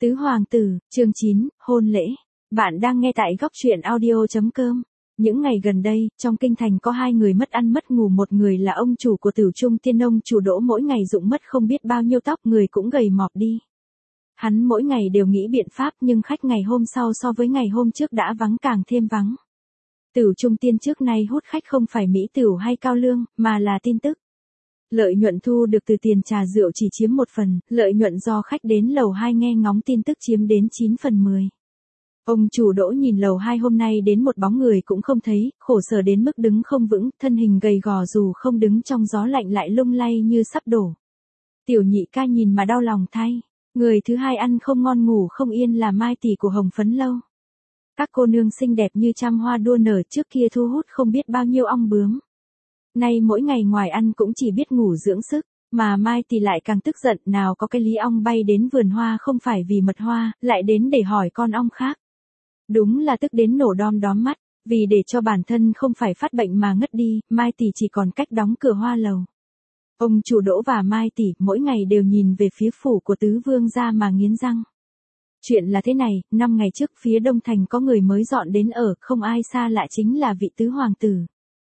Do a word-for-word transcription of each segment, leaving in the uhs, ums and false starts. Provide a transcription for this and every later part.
Tứ hoàng tử, chương chín, hôn lễ. Bạn đang nghe tại góc truyện audio chấm com. Những ngày gần đây, trong kinh thành có hai người mất ăn mất ngủ, một người là ông chủ của Tử Trung Tiên, ông chủ Đỗ mỗi ngày rụng mất không biết bao nhiêu tóc, người cũng gầy mọp đi. Hắn mỗi ngày đều nghĩ biện pháp, nhưng khách ngày hôm sau so với ngày hôm trước đã vắng càng thêm vắng. Tử Trung Tiên trước nay hút khách không phải mỹ tửu hay cao lương, mà là tin tức. Lợi nhuận thu được từ tiền trà rượu chỉ chiếm một phần, lợi nhuận do khách đến lầu hai nghe ngóng tin tức chiếm đến chín phần mười. Ông chủ Đỗ nhìn lầu hai hôm nay đến một bóng người cũng không thấy, khổ sở đến mức đứng không vững, thân hình gầy gò dù không đứng trong gió lạnh lại lung lay như sắp đổ. Tiểu nhị ca nhìn mà đau lòng thay, người thứ hai ăn không ngon ngủ không yên là Mai tỷ của Hồng Phấn Lâu. Các cô nương xinh đẹp như trăm hoa đua nở trước kia thu hút không biết bao nhiêu ong bướm. Nay mỗi ngày ngoài ăn cũng chỉ biết ngủ dưỡng sức, mà Mai thì lại càng tức giận, nào có cái lý ong bay đến vườn hoa không phải vì mật hoa, lại đến để hỏi con ong khác. Đúng là tức đến nổ đom đóm mắt, vì để cho bản thân không phải phát bệnh mà ngất đi, Mai tỷ chỉ còn cách đóng cửa hoa lầu. Ông chủ Đỗ và Mai tỷ mỗi ngày đều nhìn về phía phủ của tứ vương gia mà nghiến răng. Chuyện là thế này, năm ngày trước phía Đông Thành có người mới dọn đến ở, không ai xa lạ chính là vị tứ hoàng tử.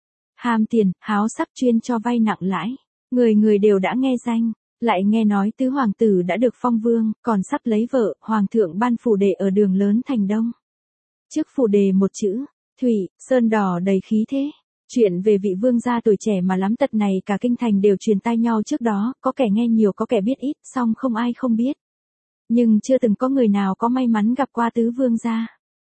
Ham tiền, háo sắc, chuyên cho vay nặng lãi. Người người đều đã nghe danh, lại nghe nói tứ hoàng tử đã được phong vương, còn sắp lấy vợ, hoàng thượng ban phủ đề ở đường lớn thành Đông. Trước phủ đề một chữ, thủy, sơn đỏ đầy khí thế. Chuyện về vị vương gia tuổi trẻ mà lắm tật này cả kinh thành đều truyền tai nhau trước đó, có kẻ nghe nhiều có kẻ biết ít, song không ai không biết. Nhưng chưa từng có người nào có may mắn gặp qua tứ vương gia.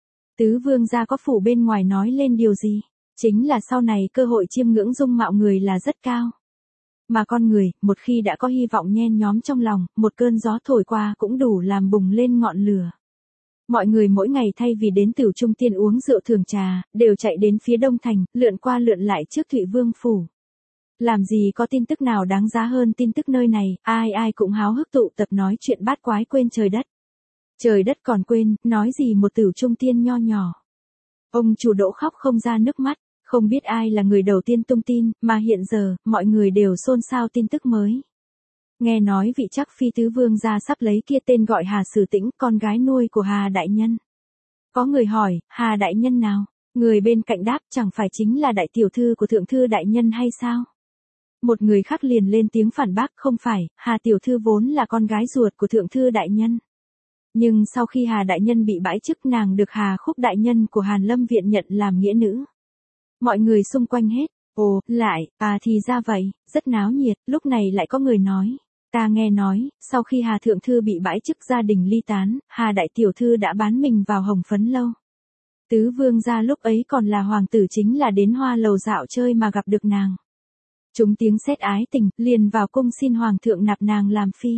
Tứ vương gia có phủ bên ngoài nói lên điều gì? Chính là sau này cơ hội chiêm ngưỡng dung mạo người là rất cao. Mà con người, một khi đã có hy vọng nhen nhóm trong lòng, một cơn gió thổi qua cũng đủ làm bùng lên ngọn lửa. Mọi người mỗi ngày thay vì đến Tử Trung Tiên uống rượu thưởng trà, đều chạy đến phía Đông Thành, lượn qua lượn lại trước Thụy Vương phủ. Làm gì có tin tức nào đáng giá hơn tin tức nơi này, ai ai cũng háo hức tụ tập nói chuyện bát quái quên trời đất. Trời đất còn quên, nói gì một Tử Trung Tiên nho nhỏ. Ông chủ Đỗ khóc không ra nước mắt. Không biết ai là người đầu tiên tung tin, mà hiện giờ, mọi người đều xôn xao tin tức mới. Nghe nói vị chắc phi tứ vương gia sắp lấy kia tên gọi Hà Sử Tĩnh, con gái nuôi của Hà Đại Nhân. Có người hỏi, Hà Đại Nhân nào? Người bên cạnh đáp, chẳng phải chính là đại tiểu thư của thượng thư đại nhân hay sao? Một người khác liền lên tiếng phản bác, không phải, Hà tiểu thư vốn là con gái ruột của thượng thư đại nhân. Nhưng sau khi Hà Đại Nhân bị bãi chức, nàng được Hà Khúc Đại Nhân của Hàn Lâm Viện nhận làm nghĩa nữ. Mọi người xung quanh hết, ồ, lại, à thì ra vậy, rất náo nhiệt, lúc này lại có người nói, ta nghe nói, sau khi Hà Thượng Thư bị bãi chức gia đình ly tán, Hà Đại Tiểu Thư đã bán mình vào Hồng Phấn Lâu. Tứ vương gia lúc ấy còn là hoàng tử chính là đến hoa lầu dạo chơi mà gặp được nàng. Chúng tiếng sét ái tình, liền vào cung xin hoàng thượng nạp nàng làm phi.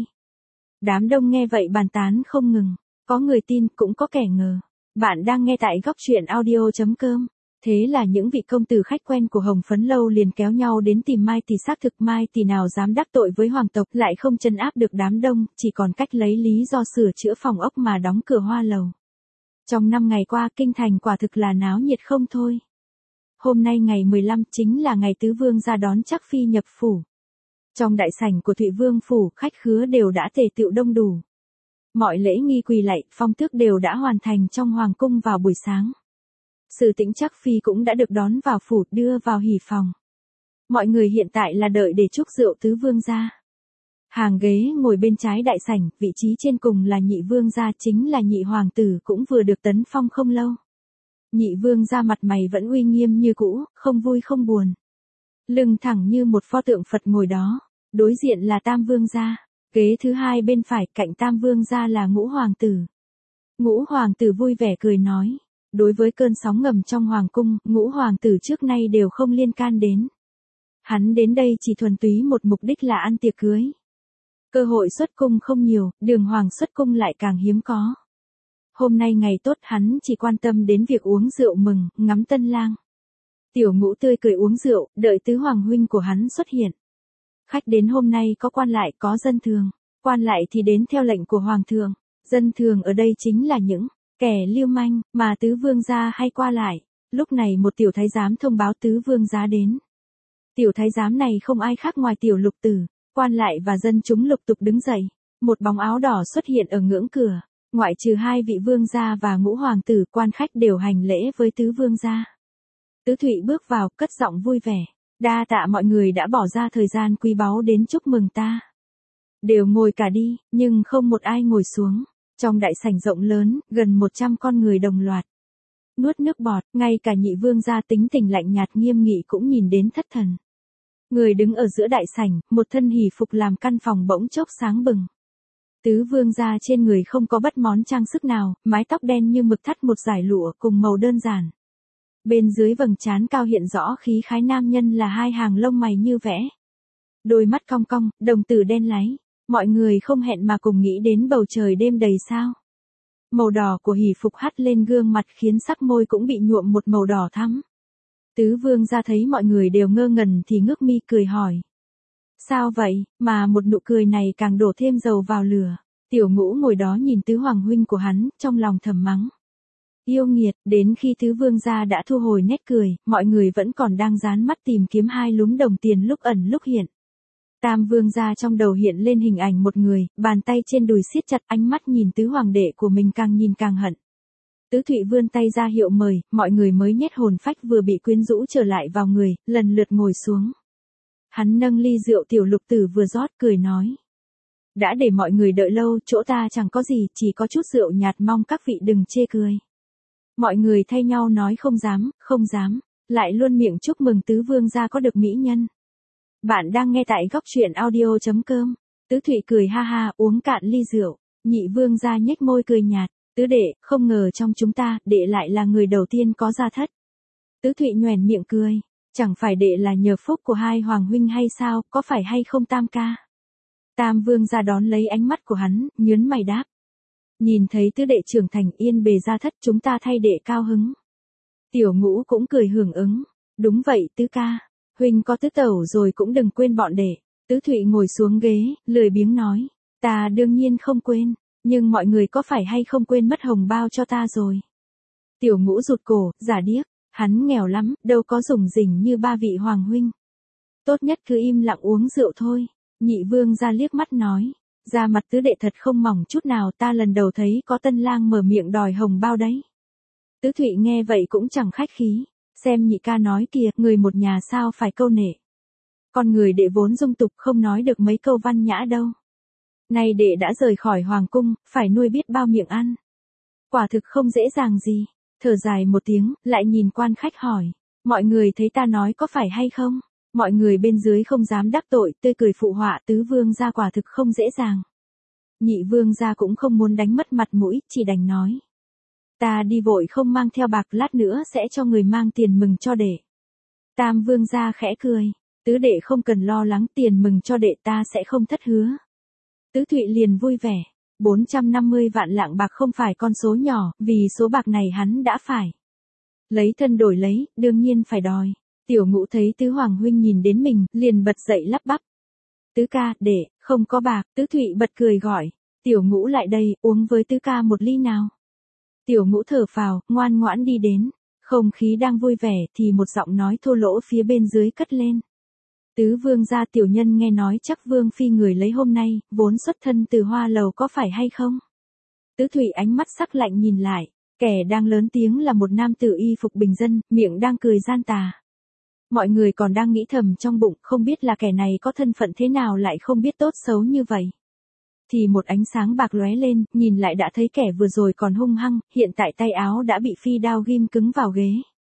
Đám đông nghe vậy bàn tán không ngừng, có người tin cũng có kẻ ngờ. Bạn đang nghe tại góc truyện audio chấm com. Thế là những vị công tử khách quen của Hồng Phấn Lâu liền kéo nhau đến tìm Mai tỷ, xác thực Mai tỷ nào dám đắc tội với hoàng tộc, lại không trấn áp được đám đông, chỉ còn cách lấy lý do sửa chữa phòng ốc mà đóng cửa hoa lầu. Trong năm ngày qua, kinh thành quả thực là náo nhiệt không thôi. Hôm nay ngày mười lăm chính là ngày tứ vương ra đón chắc phi nhập phủ. Trong đại sảnh của Thụy Vương phủ, khách khứa đều đã tề tựu đông đủ. Mọi lễ nghi quỳ lạy, phong tước đều đã hoàn thành trong hoàng cung vào buổi sáng. Sử Tĩnh chắc phi cũng đã được đón vào phủ, đưa vào hỉ phòng. Mọi người hiện tại là đợi để chúc rượu tứ vương gia. Hàng ghế ngồi bên trái đại sảnh, vị trí trên cùng là nhị vương gia, chính là nhị hoàng tử cũng vừa được tấn phong không lâu. Nhị vương gia mặt mày vẫn uy nghiêm như cũ, không vui không buồn. Lưng thẳng như một pho tượng Phật ngồi đó, đối diện là tam vương gia, ghế thứ hai bên phải cạnh tam vương gia là ngũ hoàng tử. Ngũ hoàng tử vui vẻ cười nói. Đối với cơn sóng ngầm trong hoàng cung, ngũ hoàng tử trước nay đều không liên can đến. Hắn đến đây chỉ thuần túy một mục đích là ăn tiệc cưới. Cơ hội xuất cung không nhiều, đường hoàng xuất cung lại càng hiếm có. Hôm nay ngày tốt, hắn chỉ quan tâm đến việc uống rượu mừng, ngắm tân lang. Tiểu Ngũ tươi cười uống rượu, đợi tứ hoàng huynh của hắn xuất hiện. Khách đến hôm nay có quan lại, có dân thường. Quan lại thì đến theo lệnh của hoàng thượng. Dân thường ở đây chính là những kẻ lưu manh, mà tứ vương gia hay qua lại. Lúc này một tiểu thái giám thông báo tứ vương gia đến. Tiểu thái giám này không ai khác ngoài tiểu lục tử. Quan lại và dân chúng lục tục đứng dậy. Một bóng áo đỏ xuất hiện ở ngưỡng cửa. Ngoại trừ hai vị vương gia và ngũ hoàng tử, quan khách đều hành lễ với tứ vương gia. Tứ Thụy bước vào, cất giọng vui vẻ. Đa tạ mọi người đã bỏ ra thời gian quý báu đến chúc mừng ta. Đều ngồi cả đi, nhưng không một ai ngồi xuống. Trong đại sảnh rộng lớn, gần một trăm con người đồng loạt nuốt nước bọt, ngay cả nhị vương gia tính tình lạnh nhạt nghiêm nghị cũng nhìn đến thất thần. Người đứng ở giữa đại sảnh, một thân hỷ phục làm căn phòng bỗng chốc sáng bừng. Tứ vương gia trên người không có bất món trang sức nào, mái tóc đen như mực thắt một dải lụa cùng màu đơn giản. Bên dưới vầng trán cao hiện rõ khí khái nam nhân là hai hàng lông mày như vẽ. Đôi mắt cong cong, đồng tử đen láy. Mọi người không hẹn mà cùng nghĩ đến bầu trời đêm đầy sao. Màu đỏ của hỷ phục hắt lên gương mặt khiến sắc môi cũng bị nhuộm một màu đỏ thắm. Tứ vương gia thấy mọi người đều ngơ ngẩn thì ngước mi cười hỏi. Sao vậy, mà một nụ cười này càng đổ thêm dầu vào lửa. Tiểu Ngũ ngồi đó nhìn tứ hoàng huynh của hắn, trong lòng thầm mắng. Yêu nghiệt, đến khi tứ vương gia đã thu hồi nét cười, mọi người vẫn còn đang dán mắt tìm kiếm hai lúm đồng tiền lúc ẩn lúc hiện. Tam vương gia trong đầu hiện lên hình ảnh một người, bàn tay trên đùi siết chặt, ánh mắt nhìn tứ hoàng đệ của mình càng nhìn càng hận. Tứ Thụy vươn tay ra hiệu mời, mọi người mới nhét hồn phách vừa bị quyến rũ trở lại vào người, lần lượt ngồi xuống. Hắn nâng ly rượu tiểu lục tử vừa rót cười nói. Đã để mọi người đợi lâu, chỗ ta chẳng có gì, chỉ có chút rượu nhạt, mong các vị đừng chê cười. Mọi người thay nhau nói không dám, không dám, lại luôn miệng chúc mừng tứ vương gia có được mỹ nhân. Bạn đang nghe tại góc truyện audio chấm com. Tứ Thụy cười ha ha, uống cạn ly rượu. Nhị vương gia nhếch môi cười nhạt. Tứ đệ, không ngờ trong chúng ta, đệ lại là người đầu tiên có gia thất. Tứ Thụy nhoẻn miệng cười. Chẳng phải đệ là nhờ phúc của hai hoàng huynh hay sao, có phải hay không Tam ca? Tam vương gia đón lấy ánh mắt của hắn, nhớn mày đáp. Nhìn thấy tứ đệ trưởng thành yên bề gia thất, chúng ta thay đệ cao hứng. Tiểu Ngũ cũng cười hưởng ứng. Đúng vậy tứ ca. Huynh có tứ tẩu rồi cũng đừng quên bọn đệ. Tứ Thụy ngồi xuống ghế, lười biếng nói. Ta đương nhiên không quên, nhưng mọi người có phải hay không quên mất hồng bao cho ta rồi. Tiểu Ngũ rụt cổ, giả điếc. Hắn nghèo lắm, đâu có rủng rỉnh như ba vị hoàng huynh. Tốt nhất cứ im lặng uống rượu thôi. Nhị vương ra liếc mắt nói. Da mặt tứ đệ thật không mỏng chút nào, ta lần đầu thấy có tân lang mở miệng đòi hồng bao đấy. Tứ Thụy nghe vậy cũng chẳng khách khí. Xem nhị ca nói kìa, người một nhà sao phải câu nệ. Con người đệ vốn dung tục không nói được mấy câu văn nhã đâu. Nay đệ đã rời khỏi hoàng cung, phải nuôi biết bao miệng ăn. Quả thực không dễ dàng gì. Thở dài một tiếng, lại nhìn quan khách hỏi. Mọi người thấy ta nói có phải hay không? Mọi người bên dưới không dám đáp tội, tươi cười phụ họa tứ vương gia quả thực không dễ dàng. Nhị vương gia cũng không muốn đánh mất mặt mũi, chỉ đành nói. Ta đi vội không mang theo bạc, lát nữa sẽ cho người mang tiền mừng cho đệ. Tam vương gia khẽ cười. Tứ đệ không cần lo lắng, tiền mừng cho đệ ta sẽ không thất hứa. Tứ Thụy liền vui vẻ. bốn trăm năm mươi vạn lạng bạc không phải con số nhỏ, vì số bạc này hắn đã phải lấy thân đổi lấy, đương nhiên phải đòi. Tiểu Ngũ thấy tứ hoàng huynh nhìn đến mình, liền bật dậy lắp bắp. Tứ ca, đệ, không có bạc. Tứ Thụy bật cười gọi. Tiểu Ngũ lại đây, uống với tứ ca một ly nào. Tiểu Ngũ thở phào, ngoan ngoãn đi đến. Không khí đang vui vẻ thì một giọng nói thô lỗ phía bên dưới cất lên. Tứ vương gia, tiểu nhân nghe nói chắc vương phi người lấy hôm nay, vốn xuất thân từ Hoa Lầu có phải hay không? Tứ Thụy ánh mắt sắc lạnh nhìn lại, kẻ đang lớn tiếng là một nam tử y phục bình dân, miệng đang cười gian tà. Mọi người còn đang nghĩ thầm trong bụng, không biết là kẻ này có thân phận thế nào lại không biết tốt xấu như vậy. Thì một ánh sáng bạc lóe lên, nhìn lại đã thấy kẻ vừa rồi còn hung hăng, hiện tại tay áo đã bị phi đao ghim cứng vào ghế.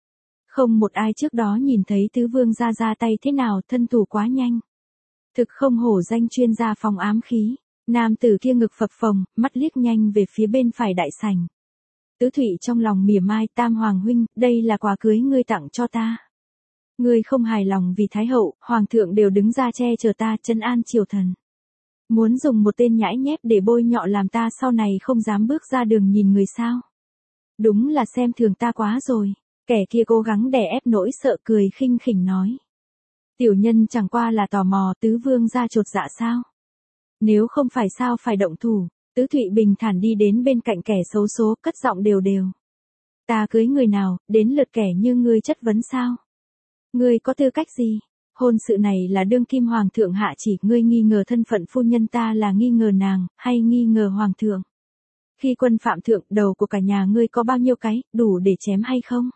Không một ai trước đó nhìn thấy tứ vương gia ra tay thế nào, thân thủ quá nhanh. Thực không hổ danh chuyên gia phòng ám khí. Nam tử kia ngực phập phồng, mắt liếc nhanh về phía bên phải đại sảnh. Tứ Thụy trong lòng mỉa mai, Tam hoàng huynh, đây là quà cưới ngươi tặng cho ta. Ngươi không hài lòng vì Thái hậu, hoàng thượng đều đứng ra che chở ta, trấn an triều thần. Muốn dùng một tên nhãi nhép để bôi nhọ làm ta sau này không dám bước ra đường nhìn người sao. Đúng là xem thường ta quá rồi. Kẻ kia cố gắng đè ép nỗi sợ, cười khinh khỉnh nói. Tiểu nhân chẳng qua là tò mò, tứ vương gia chột dạ sao? Nếu không phải sao phải động thủ. Tứ Thụy bình thản đi đến bên cạnh kẻ xấu số, cất giọng đều đều. Ta cưới người nào, đến lượt kẻ như ngươi chất vấn sao? Ngươi có tư cách gì? Hôn sự này là đương kim hoàng thượng hạ chỉ, ngươi nghi ngờ thân phận phu nhân ta là nghi ngờ nàng, hay nghi ngờ hoàng thượng? Khi quân phạm thượng, đầu của cả nhà ngươi có bao nhiêu cái, đủ để chém hay không?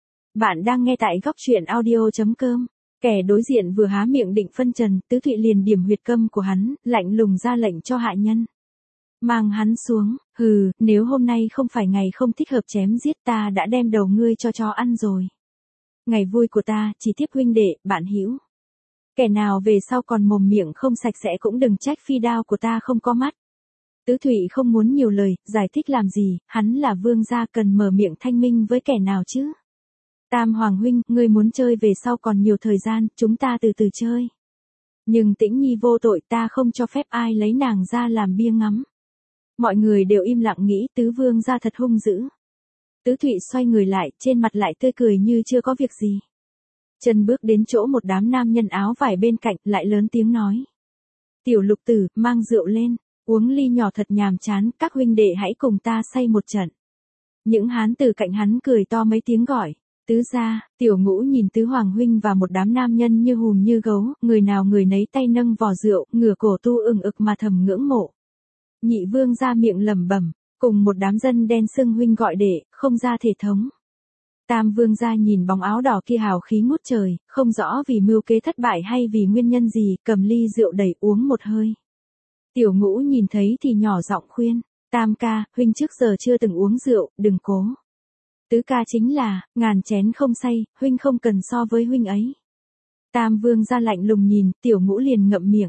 Bạn đang nghe tại góc truyện audio.com. Kẻ đối diện vừa há miệng định phân trần, Tứ Thụy liền điểm huyệt câm của hắn, lạnh lùng ra lệnh cho hạ nhân. Mang hắn xuống, hừ, nếu hôm nay không phải ngày không thích hợp chém giết ta đã đem đầu ngươi cho chó ăn rồi. Ngày vui của ta, chỉ tiếp huynh đệ, bạn hữu. Kẻ nào về sau còn mồm miệng không sạch sẽ cũng đừng trách phi đao của ta không có mắt. Tứ Thụy không muốn nhiều lời, giải thích làm gì, hắn là vương gia cần mở miệng thanh minh với kẻ nào chứ. Tam Hoàng huynh, ngươi muốn chơi về sau còn nhiều thời gian, chúng ta từ từ chơi. Nhưng Tĩnh Nhi vô tội, ta không cho phép ai lấy nàng ra làm bia ngắm. Mọi người đều im lặng nghĩ tứ vương gia thật hung dữ. Tứ Thụy xoay người lại, trên mặt lại tươi cười như chưa có việc gì. Chân bước đến chỗ một đám nam nhân áo vải bên cạnh, lại lớn tiếng nói. Tiểu Lục Tử, mang rượu lên, uống ly nhỏ thật nhàm chán, các huynh đệ hãy cùng ta say một trận. Những hán từ cạnh hắn cười to mấy tiếng gọi. Tứ gia, Tiểu Ngũ nhìn tứ hoàng huynh và một đám nam nhân như hùm như gấu, người nào người nấy tay nâng vò rượu, ngửa cổ tu ừng ực mà thầm ngưỡng mộ. Nhị vương ra miệng lẩm bẩm, cùng một đám dân đen xưng huynh gọi đệ, không ra thể thống. Tam vương gia nhìn bóng áo đỏ kia hào khí ngút trời, không rõ vì mưu kế thất bại hay vì nguyên nhân gì, cầm ly rượu đẩy uống một hơi. Tiểu Ngũ nhìn thấy thì nhỏ giọng khuyên, Tam ca, huynh trước giờ chưa từng uống rượu, đừng cố. Tứ ca chính là, ngàn chén không say, huynh không cần so với huynh ấy. Tam vương gia lạnh lùng nhìn, Tiểu Ngũ liền ngậm miệng.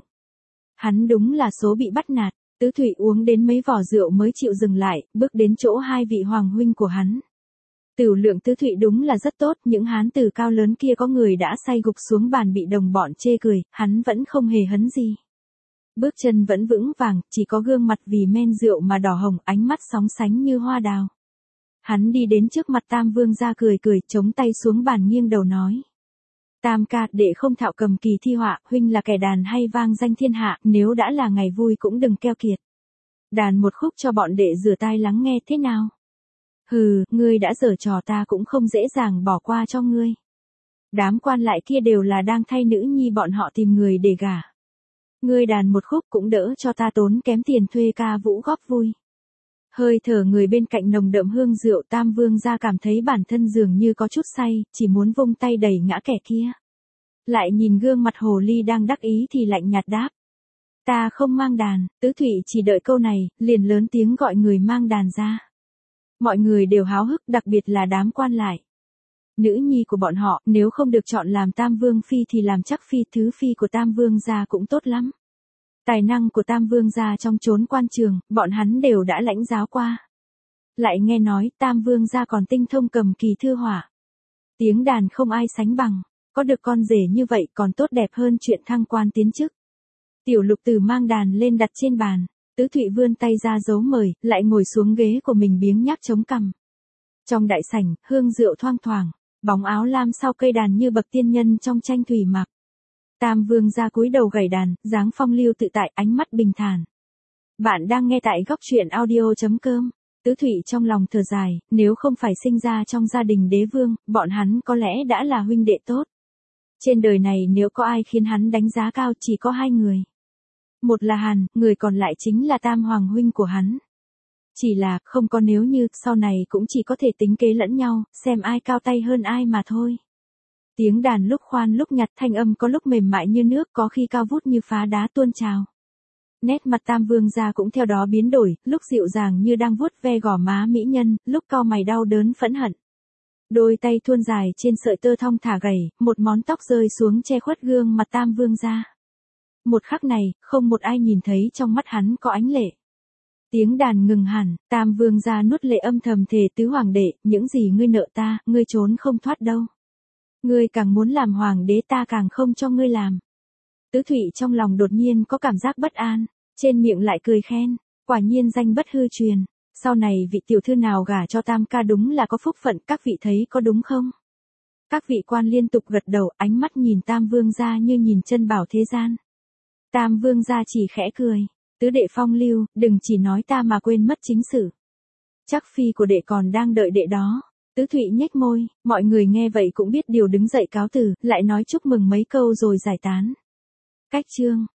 Hắn đúng là số bị bắt nạt, Tứ Thụy uống đến mấy vò rượu mới chịu dừng lại, bước đến chỗ hai vị hoàng huynh của hắn. Tửu lượng Tứ Thụy đúng là rất tốt, những hán tử cao lớn kia có người đã say gục xuống bàn bị đồng bọn chê cười, hắn vẫn không hề hấn gì. Bước chân vẫn vững vàng, chỉ có gương mặt vì men rượu mà đỏ hồng, ánh mắt sóng sánh như hoa đào. Hắn đi đến trước mặt Tam vương gia cười cười, chống tay xuống bàn nghiêng đầu nói. Tam ca, đệ không thạo cầm kỳ thi họa, huynh là kẻ đàn hay vang danh thiên hạ, nếu đã là ngày vui cũng đừng keo kiệt. Đàn một khúc cho bọn đệ rửa tai lắng nghe thế nào? Hừ, ngươi đã giở trò ta cũng không dễ dàng bỏ qua cho ngươi. Đám quan lại kia đều là đang thay nữ nhi bọn họ tìm người để gả. Ngươi đàn một khúc cũng đỡ cho ta tốn kém tiền thuê ca vũ góp vui. Hơi thở người bên cạnh nồng đậm hương rượu, Tam vương gia cảm thấy bản thân dường như có chút say, chỉ muốn vung tay đẩy ngã kẻ kia. Lại nhìn gương mặt hồ ly đang đắc ý thì lạnh nhạt đáp. Ta không mang đàn, Tứ Thụy chỉ đợi câu này, liền lớn tiếng gọi người mang đàn ra. Mọi người đều háo hức, đặc biệt là đám quan lại. Nữ nhi của bọn họ, nếu không được chọn làm Tam vương phi thì làm chắc phi, thứ phi của Tam vương gia cũng tốt lắm. Tài năng của Tam vương gia trong chốn quan trường, bọn hắn đều đã lãnh giáo qua. Lại nghe nói Tam vương gia còn tinh thông cầm kỳ thư họa. Tiếng đàn không ai sánh bằng, có được con rể như vậy còn tốt đẹp hơn chuyện thăng quan tiến chức. Tiểu Lục Tử mang đàn lên đặt trên bàn, Tứ Thụy vươn tay ra dấu mời, lại ngồi xuống ghế của mình biếng nhác chống cằm. Trong đại sảnh, hương rượu thoang thoảng, bóng áo lam sau cây đàn như bậc tiên nhân trong tranh thủy mặc. Tam vương gia cúi đầu gảy đàn, dáng phong lưu tự tại, ánh mắt bình thản. Bạn đang nghe tại góc truyện audio.com. Tứ Thụy trong lòng thở dài, nếu không phải sinh ra trong gia đình đế vương, bọn hắn có lẽ đã là huynh đệ tốt. Trên đời này nếu có ai khiến hắn đánh giá cao chỉ có hai người. Một là Hàn, người còn lại chính là Tam hoàng huynh của hắn. Chỉ là, không có nếu như, sau này cũng chỉ có thể tính kế lẫn nhau, xem ai cao tay hơn ai mà thôi. Tiếng đàn lúc khoan lúc nhặt, thanh âm có lúc mềm mại như nước, có khi cao vút như phá đá tuôn trào. Nét mặt Tam vương gia cũng theo đó biến đổi, lúc dịu dàng như đang vuốt ve gò má mỹ nhân, lúc cau mày đau đớn phẫn hận. Đôi tay thuôn dài trên sợi tơ thong thả gầy, một món tóc rơi xuống che khuất gương mặt Tam vương gia. Một khắc này, không một ai nhìn thấy trong mắt hắn có ánh lệ. Tiếng đàn ngừng hẳn, Tam vương gia nuốt lệ âm thầm thề tứ hoàng đệ, những gì ngươi nợ ta, ngươi trốn không thoát đâu. Ngươi càng muốn làm hoàng đế ta càng không cho ngươi làm. Tứ Thụy trong lòng đột nhiên có cảm giác bất an, trên miệng lại cười khen, quả nhiên danh bất hư truyền, sau này vị tiểu thư nào gả cho Tam ca đúng là có phúc phận, các vị thấy có đúng không? Các vị quan liên tục gật đầu, ánh mắt nhìn Tam vương gia như nhìn chân bảo thế gian. Tam vương gia chỉ khẽ cười, tứ đệ phong lưu, đừng chỉ nói ta mà quên mất chính sự. Chắc phi của đệ còn đang đợi đệ đó. Tứ Thụy nhếch môi, mọi người nghe vậy cũng biết điều đứng dậy cáo từ, lại nói chúc mừng mấy câu rồi giải tán. Cách chương